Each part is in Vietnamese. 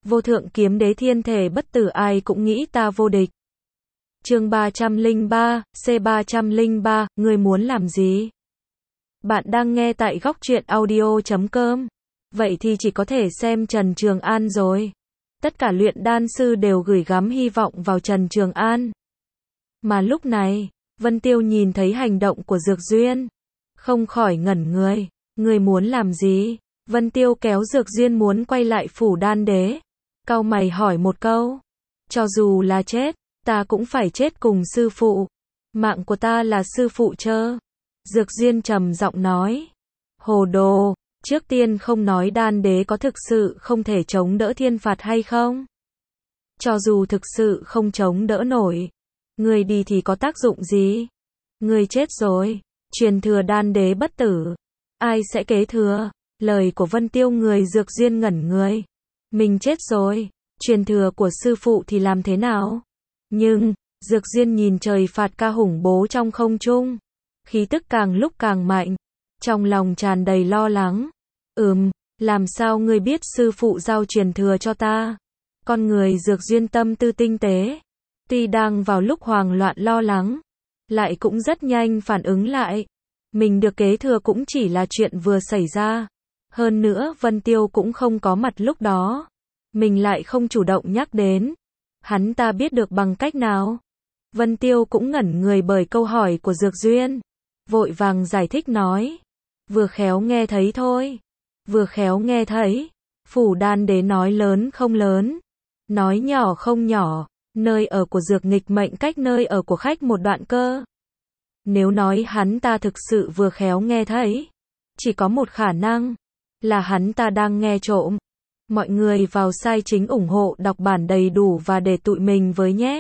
Vô thượng kiếm đế thiên thể bất tử, ai cũng nghĩ ta vô địch. Chương 303, C303, ngươi muốn làm gì? Bạn đang nghe tại góc truyện audio.com. Vậy thì chỉ có thể xem Trần Trường An rồi. Tất cả luyện đan sư đều gửi gắm hy vọng vào Trần Trường An. Mà lúc này, Vân Tiêu nhìn thấy hành động của Dược Duyên, không khỏi ngẩn người. Ngươi muốn làm gì? Vân Tiêu kéo Dược Duyên muốn quay lại phủ đan đế. Cau mày hỏi một câu. Cho dù là chết, ta cũng phải chết cùng sư phụ. Mạng của ta là sư phụ chơ. Dược Duyên trầm giọng nói. Hồ đồ, trước tiên không nói đan đế có thực sự không thể chống đỡ thiên phạt hay không? Cho dù thực sự không chống đỡ nổi, người đi thì có tác dụng gì? Người chết rồi, truyền thừa đan đế bất tử, ai sẽ kế thừa? Lời của Vân Tiêu người Dược Duyên ngẩn người. Mình chết rồi, truyền thừa của sư phụ thì làm thế nào? Nhưng, Dược Duyên nhìn trời phạt ca hùng bố trong không trung, khí tức càng lúc càng mạnh, trong lòng tràn đầy lo lắng. Làm sao ngươi biết sư phụ giao truyền thừa cho ta? Con người Dược Duyên tâm tư tinh tế, tuy đang vào lúc hoang loạn lo lắng, lại cũng rất nhanh phản ứng lại. Mình được kế thừa cũng chỉ là chuyện vừa xảy ra. Hơn nữa Vân Tiêu cũng không có mặt lúc đó. Mình lại không chủ động nhắc đến. Hắn ta biết được bằng cách nào? Vân Tiêu cũng ngẩn người bởi câu hỏi của Dược Duyên. Vội vàng giải thích nói. Vừa khéo nghe thấy thôi. Vừa khéo nghe thấy. Phủ đan đế nói lớn không lớn. Nói nhỏ không nhỏ. Nơi ở của Dược Nghịch mệnh cách nơi ở của khách một đoạn cơ. Nếu nói hắn ta thực sự vừa khéo nghe thấy, chỉ có một khả năng, là hắn ta đang nghe trộm. Mọi người vào sai chính ủng hộ đọc bản đầy đủ và để tụi mình với nhé.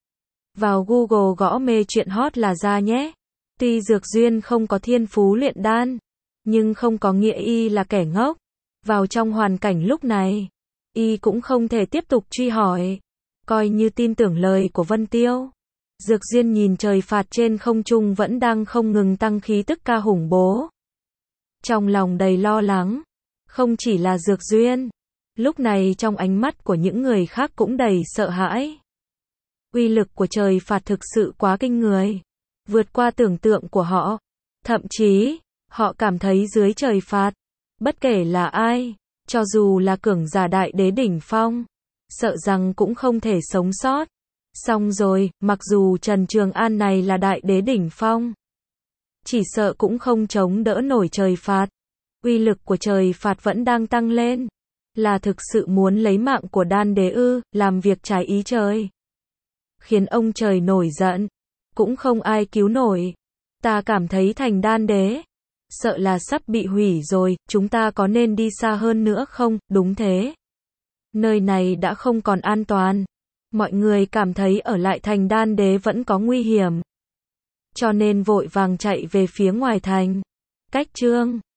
Vào Google gõ mê chuyện hot là ra nhé. Tuy Dược Duyên không có thiên phú luyện đan, nhưng không có nghĩa y là kẻ ngốc. Vào trong hoàn cảnh lúc này, y cũng không thể tiếp tục truy hỏi. Coi như tin tưởng lời của Vân Tiêu. Dược Duyên nhìn trời phạt trên không trung vẫn đang không ngừng tăng khí tức ca hùng bố. Trong lòng đầy lo lắng. Không chỉ là Dược Duyên. Lúc này trong ánh mắt của những người khác cũng đầy sợ hãi. Uy lực của trời phạt thực sự quá kinh người. Vượt qua tưởng tượng của họ. Thậm chí, họ cảm thấy dưới trời phạt, bất kể là ai, cho dù là cường giả đại đế đỉnh phong, sợ rằng cũng không thể sống sót. Xong rồi, mặc dù Trần Trường An này là đại đế đỉnh phong, chỉ sợ cũng không chống đỡ nổi trời phạt. Uy lực của trời phạt vẫn đang tăng lên. Là thực sự muốn lấy mạng của đan đế ư, làm việc trái ý trời. Khiến ông trời nổi giận. Cũng không ai cứu nổi. Ta cảm thấy thành đan đế, sợ là sắp bị hủy rồi, chúng ta có nên đi xa hơn nữa không? Đúng thế. Nơi này đã không còn an toàn. Mọi người cảm thấy ở lại thành đan đế vẫn có nguy hiểm. Cho nên vội vàng chạy về phía ngoài thành. Cách chương